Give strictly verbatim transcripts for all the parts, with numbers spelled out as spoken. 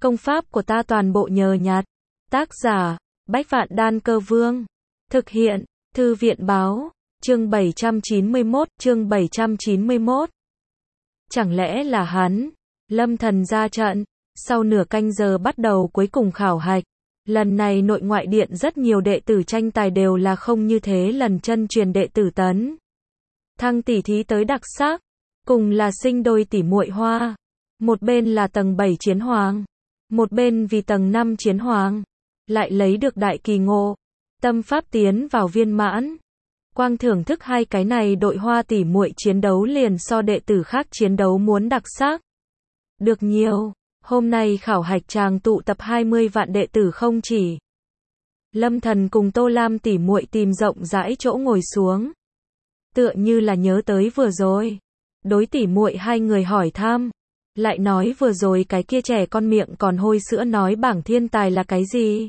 Công pháp của ta toàn bộ nhờ nhặt. Tác giả, Bách Vạn Đan Cơ Vương. Thực hiện, Thư viện Báo. Chương bảy trăm chín mươi mốt, chương bảy trăm chín mươi mốt. Chẳng lẽ là hắn? Lâm Thần ra trận. Sau nửa canh giờ bắt đầu cuối cùng khảo hạch. Lần này nội ngoại điện rất nhiều đệ tử tranh tài đều là không như thế lần chân truyền đệ tử tấn. Thăng tỉ thí tới đặc sắc. Cùng là sinh đôi tỷ muội Hoa. Một bên là tầng bảy chiến hoàng. Một bên vì tầng năm chiến hoàng. Lại lấy được đại kỳ ngộ. Tâm pháp tiến vào viên mãn. Quang thưởng thức hai cái này đội Hoa tỷ muội chiến đấu liền so đệ tử khác chiến đấu muốn đặc sắc. Được nhiều. Hôm nay khảo hạch tràng tụ tập hai mươi vạn đệ tử không chỉ. Lâm Thần cùng Tô Lam tỷ muội tìm rộng rãi chỗ ngồi xuống. Tựa như là nhớ tới vừa rồi. Đối tỷ muội hai người hỏi thăm. Lại nói vừa rồi cái kia trẻ con miệng còn hôi sữa nói bảng thiên tài là cái gì?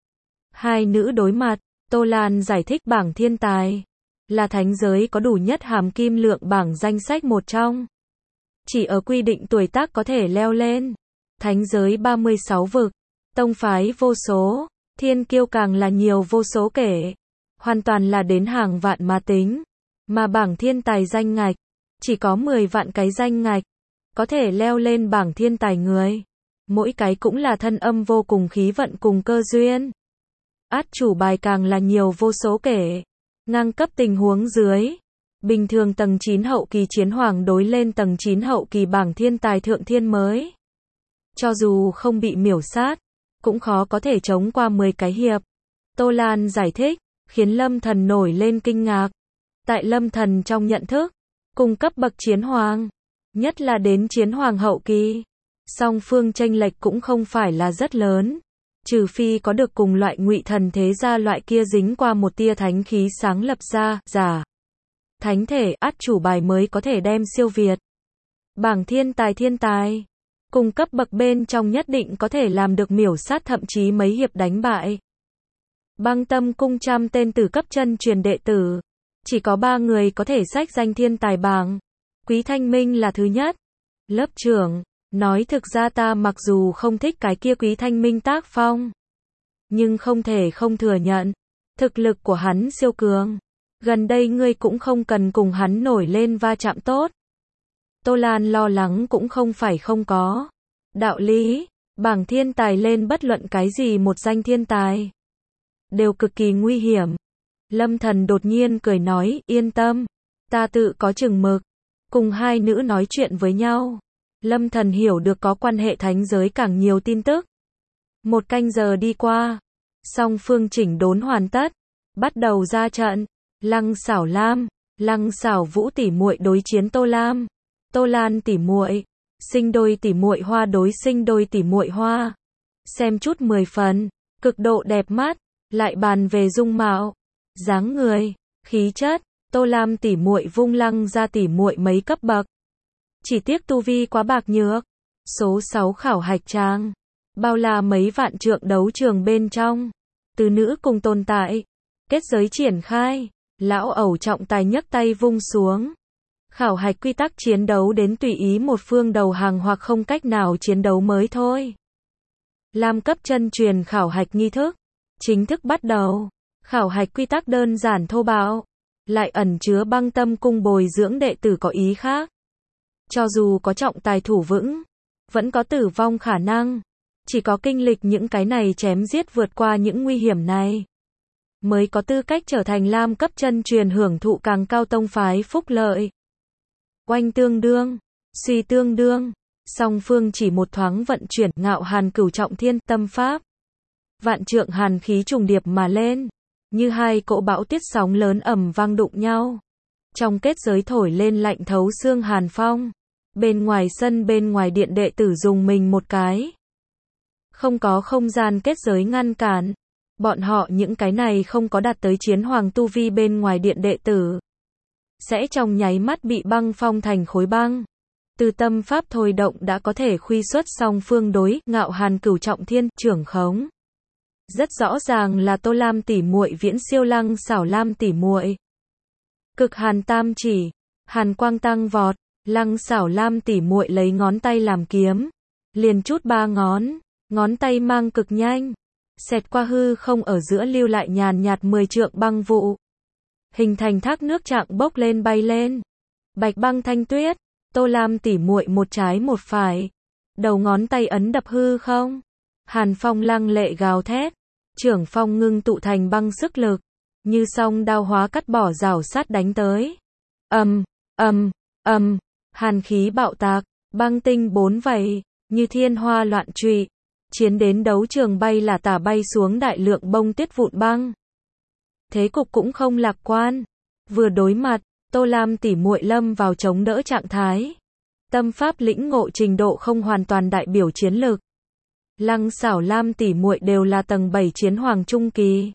Hai nữ đối mặt, Tô Lan giải thích bảng thiên tài. Là thánh giới có đủ nhất hàm kim lượng bảng danh sách một trong. Chỉ ở quy định tuổi tác có thể leo lên. Thánh giới ba mươi sáu vực, tông phái vô số, thiên kiêu càng là nhiều vô số kể. Hoàn toàn là đến hàng vạn mà tính. Mà bảng thiên tài danh ngạch, chỉ có mười vạn cái danh ngạch. Có thể leo lên bảng thiên tài người. Mỗi cái cũng là thân âm vô cùng khí vận cùng cơ duyên. Át chủ bài càng là nhiều vô số kể. Ngang cấp tình huống dưới. Bình thường tầng chín hậu kỳ chiến hoàng đối lên tầng chín hậu kỳ bảng thiên tài thượng thiên mới. Cho dù không bị miểu sát, cũng khó có thể chống qua mười cái hiệp. Tô Lan giải thích, khiến Lâm Thần nổi lên kinh ngạc. Tại Lâm Thần trong nhận thức, cùng cấp bậc chiến hoàng, nhất là đến chiến hoàng hậu kỳ, song phương chênh lệch cũng không phải là rất lớn, trừ phi có được cùng loại ngụy thần thế gia loại kia dính qua một tia thánh khí sáng lập ra, giả. Thánh thể át chủ bài mới có thể đem siêu việt. Bảng thiên tài thiên tài, cùng cấp bậc bên trong nhất định có thể làm được miểu sát thậm chí mấy hiệp đánh bại. Băng Tâm cung trăm tên tử cấp chân truyền đệ tử, chỉ có ba người có thể xách danh thiên tài bảng. Quý Thanh Minh là thứ nhất. Lớp trưởng, nói thực ra ta mặc dù không thích cái kia Quý Thanh Minh tác phong, nhưng không thể không thừa nhận, thực lực của hắn siêu cường. Gần đây ngươi cũng không cần cùng hắn nổi lên va chạm tốt. Tô Lan lo lắng cũng không phải không có. Đạo lý, bảng thiên tài lên bất luận cái gì một danh thiên tài, đều cực kỳ nguy hiểm. Lâm Thần đột nhiên cười nói, yên tâm, ta tự có chừng mực. Cùng hai nữ nói chuyện với nhau. Lâm Thần hiểu được có quan hệ thánh giới càng nhiều tin tức. Một canh giờ đi qua. Song phương chỉnh đốn hoàn tất. Bắt đầu ra trận. Lăng Xảo Lam, Lăng Xảo Vũ tỷ muội đối chiến Tô Lam. Tô Lan tỷ muội, sinh đôi tỷ muội Hoa đối sinh đôi tỷ muội Hoa. Xem chút mười phần, cực độ đẹp mắt, lại bàn về dung mạo, dáng người, khí chất, Tô Lam tỷ muội vung Lăng ra tỷ muội mấy cấp bậc. Chỉ tiếc tu vi quá bạc nhược. Số sáu khảo hạch trang, bao là mấy vạn trượng đấu trường bên trong, từ nữ cùng tồn tại. Kết giới triển khai, lão ẩu trọng tài nhấc tay vung xuống. Khảo hạch quy tắc chiến đấu đến tùy ý một phương đầu hàng hoặc không cách nào chiến đấu mới thôi. Lam cấp chân truyền khảo hạch nghi thức chính thức bắt đầu. Khảo hạch quy tắc đơn giản thô bạo, lại ẩn chứa Băng Tâm cung bồi dưỡng đệ tử có ý khác. Cho dù có trọng tài thủ vững, vẫn có tử vong khả năng. Chỉ có kinh lịch những cái này chém giết vượt qua những nguy hiểm này, mới có tư cách trở thành Lam cấp chân truyền hưởng thụ càng cao tông phái phúc lợi. Oanh tương đương, suy tương đương, song phương chỉ một thoáng vận chuyển Ngạo Hàn Cửu Trọng Thiên tâm pháp. Vạn trượng hàn khí trùng điệp mà lên, như hai cỗ bão tuyết sóng lớn ầm vang đụng nhau. Trong kết giới thổi lên lạnh thấu xương hàn phong. Bên ngoài sân bên ngoài điện đệ tử dùng mình một cái. Không có không gian kết giới ngăn cản. Bọn họ những cái này không có đạt tới chiến hoàng tu vi bên ngoài điện đệ tử, sẽ trong nháy mắt bị băng phong thành khối băng. Từ tâm pháp thôi động đã có thể khuy xuất song phương đối Ngạo Hàn Cửu Trọng Thiên trưởng khống. Rất rõ ràng là Tô Lam tỷ muội viễn siêu Lăng Xảo Lam tỷ muội. Cực hàn tam chỉ, hàn quang tăng vọt, Lăng Xảo Lam tỷ muội lấy ngón tay làm kiếm, liền chút ba ngón, Ngón tay mang cực nhanh, xẹt qua hư không ở giữa lưu lại nhàn nhạt mười trượng băng vụ. Hình thành thác nước trạng bốc lên bay lên. Bạch băng thanh tuyết, Tô Lam tỉ muội một trái một phải. Đầu ngón tay ấn đập hư không. Hàn phong lăng lệ gào thét. Trưởng phong ngưng tụ thành băng sức lực. Như song đao hóa cắt bỏ rào sát đánh tới. Ầm, ầm, ầm, hàn khí bạo tạc, băng tinh bốn vảy, như thiên hoa loạn trụy. Chiến đến đấu trường bay là tả bay xuống đại lượng bông tuyết vụn băng. Thế cục cũng không lạc quan. Vừa đối mặt, Tô Lam tỉ muội lâm vào chống đỡ trạng thái. Tâm pháp lĩnh ngộ trình độ không hoàn toàn đại biểu chiến lực. Lăng Xảo Lam tỉ muội đều là tầng bảy chiến hoàng trung kỳ,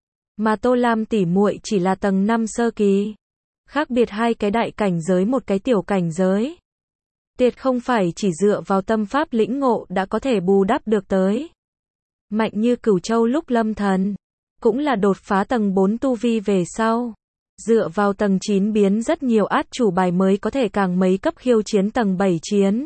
mà Tô Lam tỉ muội chỉ là tầng năm sơ kỳ. Khác biệt hai cái đại cảnh giới một cái tiểu cảnh giới. Tuyệt không phải chỉ dựa vào tâm pháp lĩnh ngộ đã có thể bù đắp được tới. Mạnh như Cửu Châu lúc lâm thần, cũng là đột phá tầng bốn tu vi về sau. Dựa vào tầng chín biến rất nhiều át chủ bài mới có thể càng mấy cấp khiêu chiến tầng bảy chiến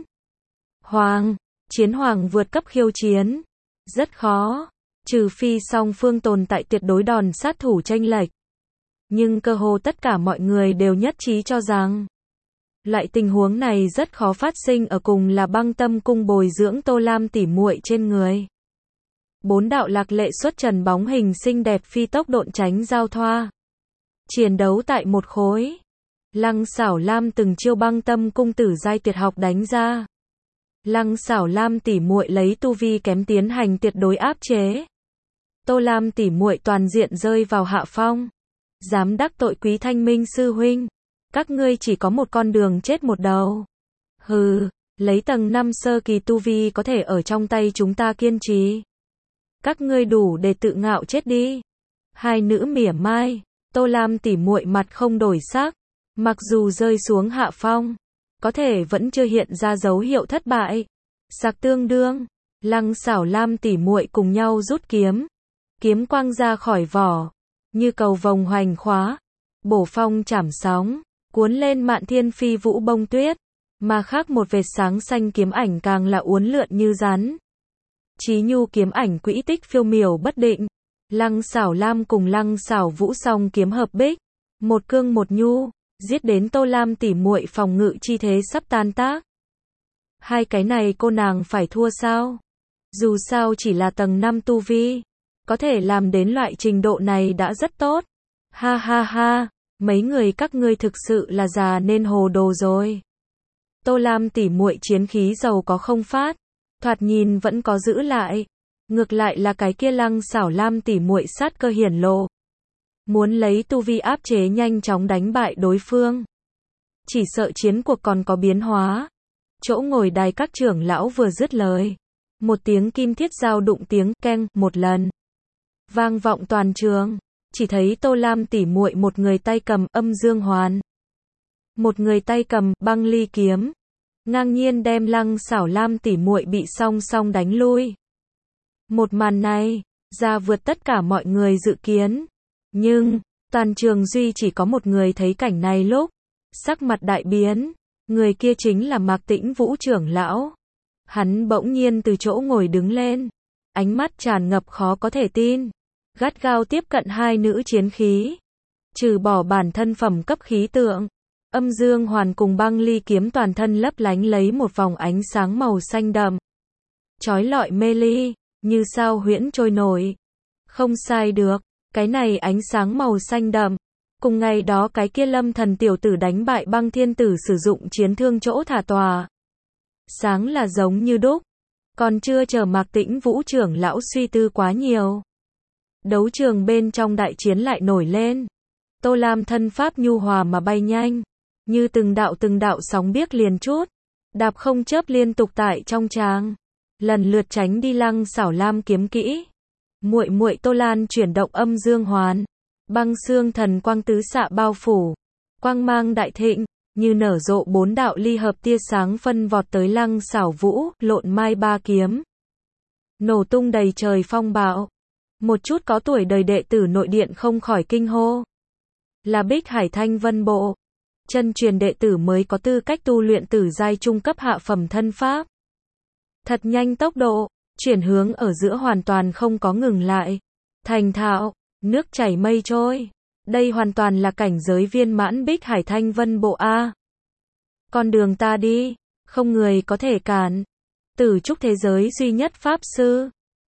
hoàng. Chiến hoàng vượt cấp khiêu chiến rất khó, trừ phi song phương tồn tại tuyệt đối đòn sát thủ chênh lệch. Nhưng cơ hồ tất cả mọi người đều nhất trí cho rằng loại tình huống này rất khó phát sinh ở cùng là Băng Tâm cung bồi dưỡng Tô Lam tỉ muội trên người. Bốn đạo lạc lệ xuất trần bóng hình xinh đẹp phi tốc độn tránh giao thoa. Chiến đấu tại một khối. Lăng Xảo Lam từng chiêu Băng Tâm cung tử giai tuyệt học đánh ra. Lăng Xảo Lam tỉ muội lấy tu vi kém tiến hành tuyệt đối áp chế. Tô Lam tỉ muội toàn diện rơi vào hạ phong. Dám đắc tội Quý Thanh Minh sư huynh, các ngươi chỉ có một con đường chết một đầu. Hừ, lấy tầng năm sơ kỳ tu vi có thể ở trong tay chúng ta kiên trì. Các ngươi đủ để tự ngạo chết đi. Hai nữ mỉa mai, Tô Lam tỉ muội mặt không đổi sắc, mặc dù rơi xuống hạ phong, có thể vẫn chưa hiện ra dấu hiệu thất bại. Sặc tương đương, Lăng Xảo Lam tỉ muội cùng nhau rút kiếm, kiếm quang ra khỏi vỏ, như cầu vồng hoành khóa, bổ phong chảm sóng, cuốn lên mạn thiên phi vũ bông tuyết, mà khác một vệt sáng xanh kiếm ảnh càng là uốn lượn như rắn. Chí nhu kiếm ảnh quỹ tích phiêu miểu bất định, Lăng Xảo Lam cùng Lăng Xảo Vũ song kiếm hợp bích, một cương một nhu, giết đến Tô Lam tỉ muội phòng ngự chi thế sắp tan tác. Hai cái này cô nàng phải thua sao? Dù sao chỉ là tầng năm tu vi, có thể làm đến loại trình độ này đã rất tốt. Ha ha ha, mấy người các ngươi thực sự là già nên hồ đồ rồi. Tô Lam tỉ muội chiến khí giàu có không phát, thoạt nhìn vẫn có giữ lại. Ngược lại là cái kia Lăng Xảo Lam tỉ muội sát cơ hiển lộ. Muốn lấy tu vi áp chế nhanh chóng đánh bại đối phương. Chỉ sợ chiến cuộc còn có biến hóa. Chỗ ngồi đài các trưởng lão vừa dứt lời, một tiếng kim thiết dao đụng tiếng keng một lần vang vọng toàn trường. Chỉ thấy Tô Lam tỉ muội một người tay cầm âm dương hoàn, một người tay cầm băng ly kiếm, ngang nhiên đem Lăng Xảo Lam tỉ muội bị song song đánh lui. Một màn này ra vượt tất cả mọi người dự kiến, nhưng toàn trường duy chỉ có một người thấy cảnh này lúc sắc mặt đại biến. Người kia chính là Mạc Tĩnh Vũ trưởng lão. Hắn bỗng nhiên từ chỗ ngồi đứng lên, ánh mắt tràn ngập khó có thể tin, gắt gao tiếp cận hai nữ chiến khí. Trừ bỏ bản thân phẩm cấp khí tượng, âm dương hoàn cùng băng ly kiếm toàn thân lấp lánh lấy một vòng ánh sáng màu xanh đậm, chói lọi mê ly, như sao huyễn trôi nổi. Không sai được, cái này ánh sáng màu xanh đậm, cùng ngày đó cái kia Lâm Thần tiểu tử đánh bại Băng Thiên tử sử dụng chiến thương chỗ thả tòa sáng là giống như đúc. Còn chưa chờ Mạc Tĩnh Vũ trưởng lão suy tư quá nhiều, đấu trường bên trong đại chiến lại nổi lên. Tô Lam thân pháp nhu hòa mà bay nhanh, như từng đạo từng đạo sóng biếc liền chút, đạp không chớp liên tục tại trong tràng, lần lượt tránh đi Lăng Xảo Lam kiếm kỹ. Muội muội Tô Lan chuyển động âm dương hoàn, băng xương thần quang tứ xạ bao phủ, quang mang đại thịnh, như nở rộ bốn đạo ly hợp tia sáng phân vọt tới Lăng Xảo Vũ, lộn mai ba kiếm, nổ tung đầy trời phong bạo. Một chút có tuổi đời đệ tử nội điện không khỏi kinh hô. Là Bích Hải Thanh Vân Bộ, chân truyền đệ tử mới có tư cách tu luyện tử giai trung cấp hạ phẩm thân pháp. Thật nhanh tốc độ, Chuyển hướng ở giữa hoàn toàn không có ngừng lại. Thành thạo, nước chảy mây trôi. Đây hoàn toàn là cảnh giới viên mãn Bích Hải Thanh Vân Bộ A. Con đường ta đi, không người có thể cản. Tử trúc thế giới duy nhất Pháp Sư.